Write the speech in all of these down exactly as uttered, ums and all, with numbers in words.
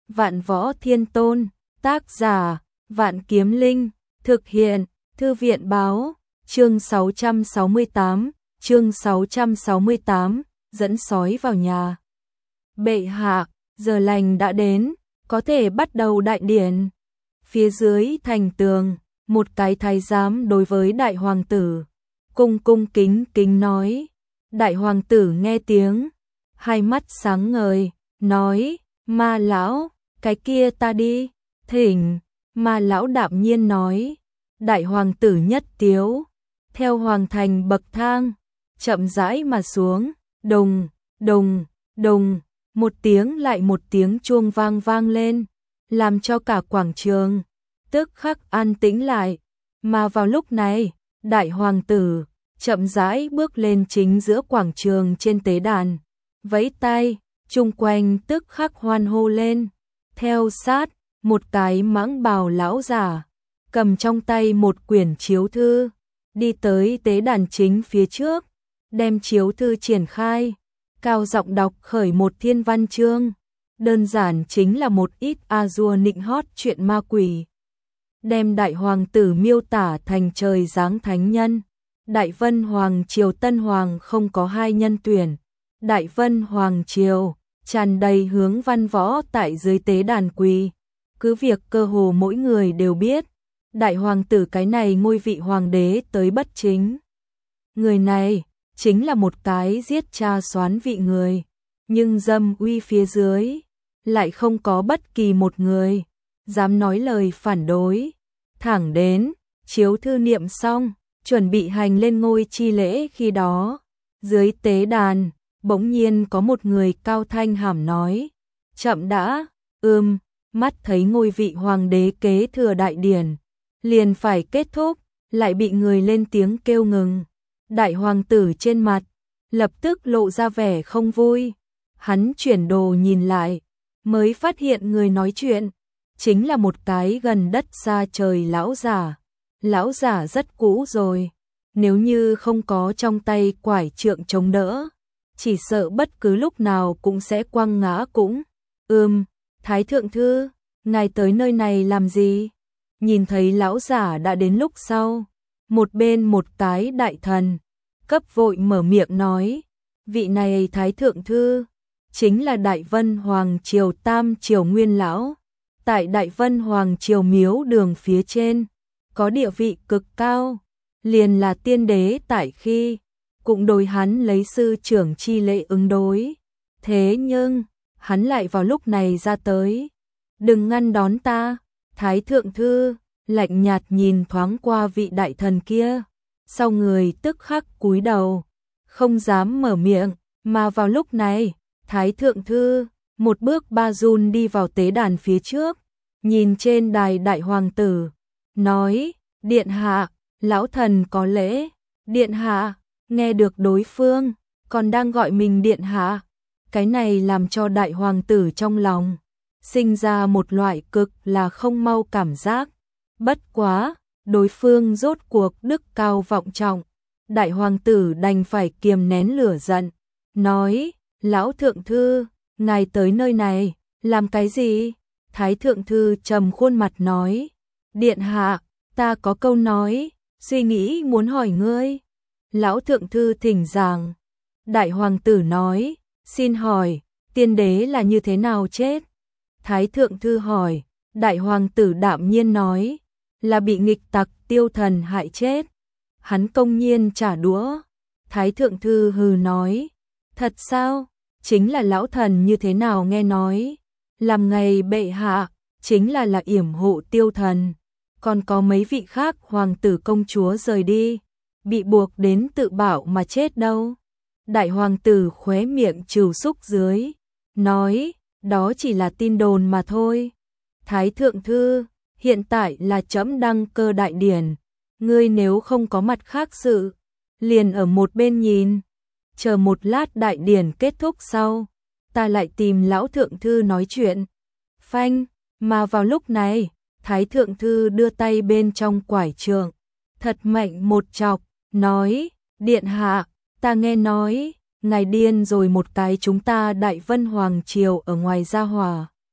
Vạn Võ Thiên Tôn, tác giả, Vạn Kiếm Linh, thực hiện, Thư viện báo, chương sáu trăm sáu mươi tám, chương sáu trăm sáu mươi tám, dẫn sói vào nhà. Bệ hạ, giờ lành đã đến, có thể bắt đầu đại điển. Phía dưới thành tường, một cái thái giám đối với đại hoàng tử, cung cung kính kính nói. Đại hoàng tử nghe tiếng, hai mắt sáng ngời, nói, Ma lão, cái kia ta đi, thỉnh. Ma lão đạm nhiên nói. Đại hoàng tử nhất tiếu, theo hoàng thành bậc thang, chậm rãi mà xuống, đùng, đùng, đùng, một tiếng lại một tiếng chuông vang vang lên, làm cho cả quảng trường tức khắc an tĩnh lại. Mà vào lúc này, đại hoàng tử chậm rãi bước lên chính giữa quảng trường trên tế đàn, vẫy tay, chung quanh tức khắc hoan hô lên. Theo sát, một cái mãng bào lão giả, cầm trong tay một quyển chiếu thư, đi tới tế đàn chính phía trước, đem chiếu thư triển khai, cao giọng đọc khởi một thiên văn chương, đơn giản chính là một ít a dua nịnh hót chuyện ma quỷ. Đem đại hoàng tử miêu tả thành trời giáng thánh nhân. Đại Vân Hoàng Triều Tân Hoàng không có hai nhân tuyển. Đại Vân Hoàng Triều tràn đầy hướng văn võ tại dưới tế đàn quỳ. Cứ việc cơ hồ mỗi người đều biết, đại hoàng tử cái này ngôi vị hoàng đế tới bất chính. Người này chính là một cái giết cha soán vị người, nhưng dâm uy phía dưới lại không có bất kỳ một người dám nói lời phản đối. Thẳng đến chiếu thư niệm xong, chuẩn bị hành lên ngôi chi lễ khi đó, dưới tế đàn bỗng nhiên có một người cao thanh hàm nói, chậm đã. Ưm, mắt thấy ngôi vị hoàng đế kế thừa đại điển liền phải kết thúc, lại bị người lên tiếng kêu ngừng. Đại hoàng tử trên mặt lập tức lộ ra vẻ không vui, hắn chuyển đồ nhìn lại, mới phát hiện người nói chuyện chính là một cái gần đất xa trời lão giả. Lão giả rất cũ rồi, nếu như không có trong tay quải trượng chống đỡ, chỉ sợ bất cứ lúc nào cũng sẽ quăng ngã cũng. Ừm, Thái thượng thư, ngài tới nơi này làm gì? Nhìn thấy lão giả đã đến lúc sau, một bên một cái đại thần cấp vội mở miệng nói, vị này Thái thượng thư chính là Đại Vân Hoàng Triều Tam Triều Nguyên lão, tại Đại Vân Hoàng Triều miếu đường phía trên có địa vị cực cao, liền là tiên đế tại khi, cũng đối hắn lấy sư trưởng chi lễ ứng đối. Thế nhưng, hắn lại vào lúc này ra tới. Đừng ngăn đón ta. Thái thượng thư lạnh nhạt nhìn thoáng qua vị đại thần kia, sau người tức khắc cúi đầu, không dám mở miệng. Mà vào lúc này, Thái thượng thư một bước ba run đi vào tế đàn phía trước, nhìn trên đài đại hoàng tử, nói, điện hạ, lão thần có lễ. Điện hạ, nghe được đối phương còn đang gọi mình điện hạ, cái này làm cho đại hoàng tử trong lòng sinh ra một loại cực là không mau cảm giác. Bất quá, đối phương rốt cuộc đức cao vọng trọng, đại hoàng tử đành phải kiềm nén lửa giận, nói, lão thượng thư, ngài tới nơi này làm cái gì? Thái thượng thư trầm khuôn mặt nói, điện hạ, ta có câu nói, suy nghĩ muốn hỏi ngươi. Lão thượng thư thỉnh giảng. Đại hoàng tử nói, xin hỏi, tiên đế là như thế nào chết? Thái thượng thư hỏi. Đại hoàng tử đạm nhiên nói, là bị nghịch tặc tiêu thần hại chết. Hắn công nhiên trả đũa. Thái thượng thư hừ nói, thật sao? Chính là lão thần như thế nào nghe nói, làm ngày bệ hạ chính là là yểm hộ tiêu thần, còn có mấy vị khác hoàng tử công chúa rời đi, bị buộc đến tự bảo mà chết đâu. Đại hoàng tử khóe miệng trừ xúc dưới, nói, đó chỉ là tin đồn mà thôi. Thái thượng thư, hiện tại là trẫm đăng cơ đại điển, ngươi nếu không có mặt khác sự, liền ở một bên nhìn, chờ một lát đại điển kết thúc sau, ta lại tìm lão thượng thư nói chuyện. Phanh, mà vào lúc này, Thái thượng thư đưa tay bên trong quải trượng, thật mạnh một chọc, nói, điện hạ, ta nghe nói, ngài điên rồi một cái, chúng ta Đại Vân Hoàng Triều ở ngoài gia hòa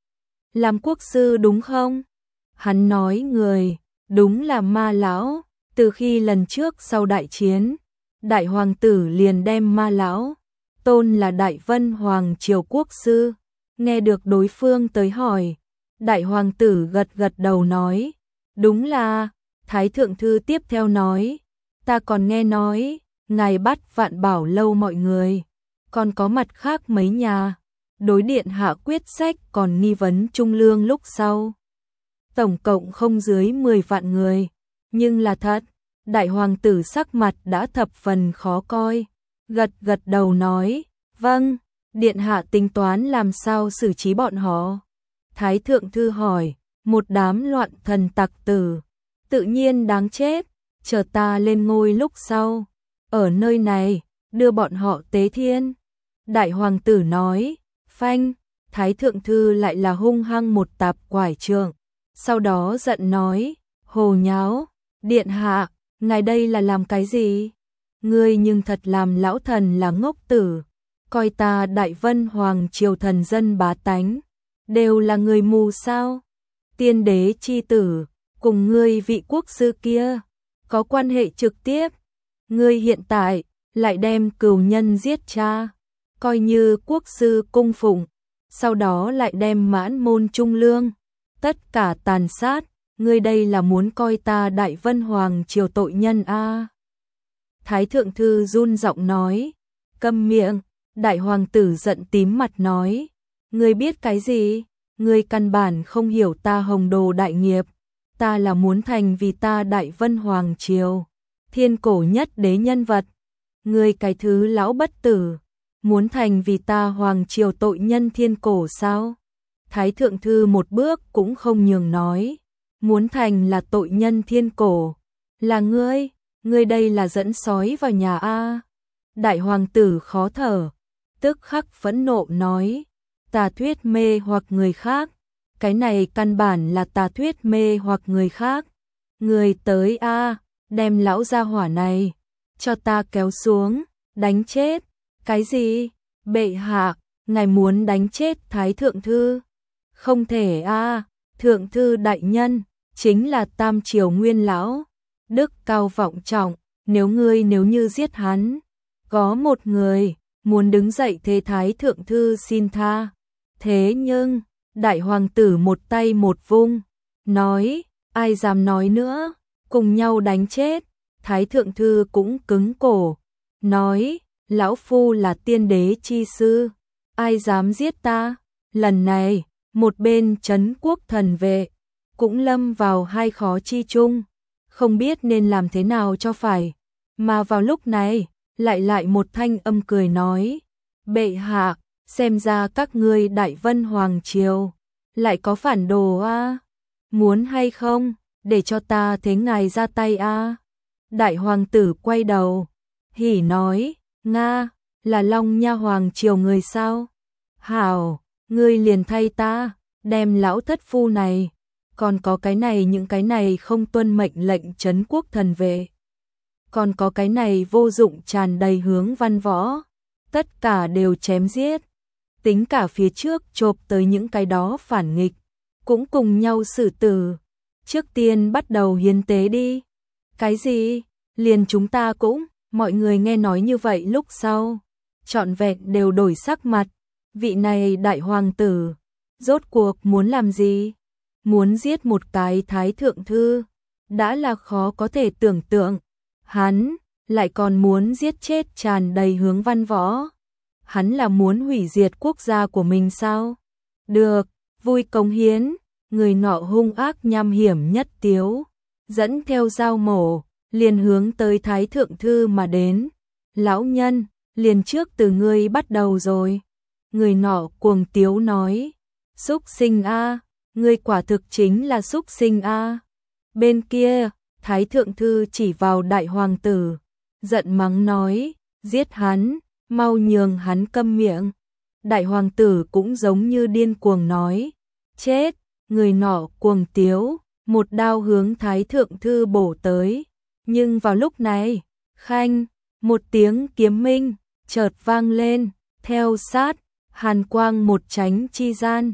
làm quốc sư đúng không? Hắn nói người, đúng là Ma lão, từ khi lần trước sau đại chiến, đại hoàng tử liền đem Ma lão tôn là Đại Vân Hoàng triều quốc sư. Nghe được đối phương tới hỏi, đại hoàng tử gật gật đầu nói, đúng là. Thái thượng thư tiếp theo nói, ta còn nghe nói, ngài bắt Vạn Bảo lâu mọi người, còn có mặt khác mấy nhà, đối điện hạ quyết sách còn nghi vấn trung lương lúc sau. Tổng cộng không dưới mười vạn người, nhưng là thật. Đại hoàng tử sắc mặt đã thập phần khó coi, gật gật đầu nói, vâng, điện hạ tính toán làm sao xử trí bọn họ. Thái thượng thư hỏi, một đám loạn thần tặc tử, tự nhiên đáng chết, chờ ta lên ngôi lúc sau, ở nơi này, đưa bọn họ tế thiên. Đại hoàng tử nói, phanh, thái thượng thư lại là hung hăng một tạp quải trượng, sau đó giận nói, hồ nháo, điện hạ, ngài đây là làm cái gì? Ngươi nhưng thật làm lão thần là ngốc tử, coi ta Đại Vân Hoàng triều thần dân bá tánh, đều là người mù sao? Tiên đế chi tử, cùng ngươi vị quốc sư kia, có quan hệ trực tiếp. Ngươi hiện tại, lại đem cừu nhân giết cha, coi như quốc sư cung phụng, sau đó lại đem mãn môn trung lương, tất cả tàn sát, ngươi đây là muốn coi ta Đại Vân Hoàng triều tội nhân a? À? Thái thượng thư run giọng nói, câm miệng. Đại hoàng tử giận tím mặt nói, ngươi biết cái gì? Ngươi căn bản không hiểu ta Hồng Đồ đại nghiệp, ta là muốn thành vì ta Đại Vân Hoàng triều thiên cổ nhất đế nhân vật. Ngươi cái thứ lão bất tử, muốn thành vì ta hoàng triều tội nhân thiên cổ sao? Thái thượng thư một bước cũng không nhường nói, muốn thành là tội nhân thiên cổ, là ngươi, ngươi đây là dẫn sói vào nhà a. Đại hoàng tử khó thở, tức khắc phẫn nộ nói, tà thuyết mê hoặc người khác, cái này căn bản là tà thuyết mê hoặc người khác. Người tới a, đem lão gia hỏa này cho ta kéo xuống, đánh chết. Cái gì? Bệ hạ, ngài muốn đánh chết thái thượng thư? Không thể a, thượng thư đại nhân chính là tam triều nguyên lão, đức cao vọng trọng, nếu ngươi nếu như giết hắn, có một người muốn đứng dậy thế thái thượng thư xin tha. Thế nhưng, đại hoàng tử một tay một vung, nói, ai dám nói nữa, cùng nhau đánh chết. Thái thượng thư cũng cứng cổ, nói, lão phu là tiên đế chi sư, ai dám giết ta? Lần này, một bên trấn quốc thần vệ, cũng lâm vào hai khó chi chung, không biết nên làm thế nào cho phải. Mà vào lúc này, lại lại một thanh âm cười nói, bệ hạ, xem ra các ngươi Đại Vân Hoàng triều lại có phản đồ a, muốn hay không, để cho ta thế ngài ra tay a. Đại hoàng tử quay đầu, hỉ nói, nga, là Long Nha Hoàng triều người sao? Hảo, ngươi liền thay ta, đem lão thất phu này, còn có cái này những cái này không tuân mệnh lệnh trấn quốc thần vệ, còn có cái này vô dụng tràn đầy hướng văn võ, tất cả đều chém giết. Tính cả phía trước chộp tới những cái đó phản nghịch, cũng cùng nhau xử tử. Trước tiên bắt đầu hiến tế đi. Cái gì? Liền chúng ta cũng, mọi người nghe nói như vậy lúc sau, trọn vẹn đều đổi sắc mặt. Vị này đại hoàng tử, rốt cuộc muốn làm gì? Muốn giết một cái thái thượng thư, đã là khó có thể tưởng tượng. Hắn, lại còn muốn giết chết tràn đầy hướng văn võ. Hắn là muốn hủy diệt quốc gia của mình sao? Được, vui cống hiến, người nọ hung ác nham hiểm nhất tiếu, dẫn theo dao mổ, liền hướng tới thái thượng thư mà đến. Lão nhân, liền trước từ ngươi bắt đầu rồi. Người nọ cuồng tiếu nói, súc sinh a, ngươi quả thực chính là súc sinh a. Bên kia, thái thượng thư chỉ vào đại hoàng tử, giận mắng nói, giết hắn, mau nhường hắn câm miệng. Đại hoàng tử cũng giống như điên cuồng nói, chết. Người nọ cuồng tiếu, một đao hướng thái thượng thư bổ tới. Nhưng vào lúc này, khanh, một tiếng kiếm minh, chợt vang lên, theo sát, hàn quang một tránh chi gian.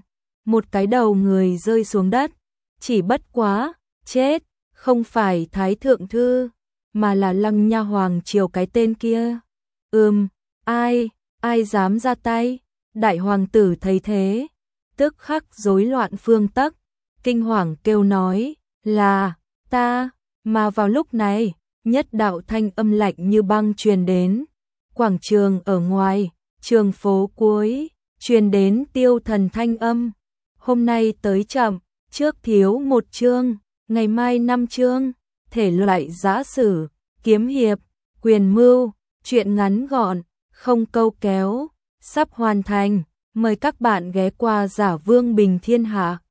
một cái đầu người rơi xuống đất, chỉ bất quá, chết, không phải Thái Thượng Thư, mà là Lăng Nha Hoàng Triều cái tên kia. Ừm, ai, ai dám ra tay? Đại hoàng tử thấy thế, tức khắc rối loạn phương tắc, kinh hoàng kêu nói, là, ta, mà vào lúc này, nhất đạo thanh âm lạnh như băng truyền đến, quảng trường ở ngoài, trường phố cuối, truyền đến Tiêu Thần thanh âm, hôm nay tới chậm, trước thiếu một chương, ngày mai năm chương, thể loại giã sử, kiếm hiệp, quyền mưu, truyện ngắn gọn, không câu kéo, sắp hoàn thành, mời các bạn ghé qua Giả Vương Bình Thiên Hạ.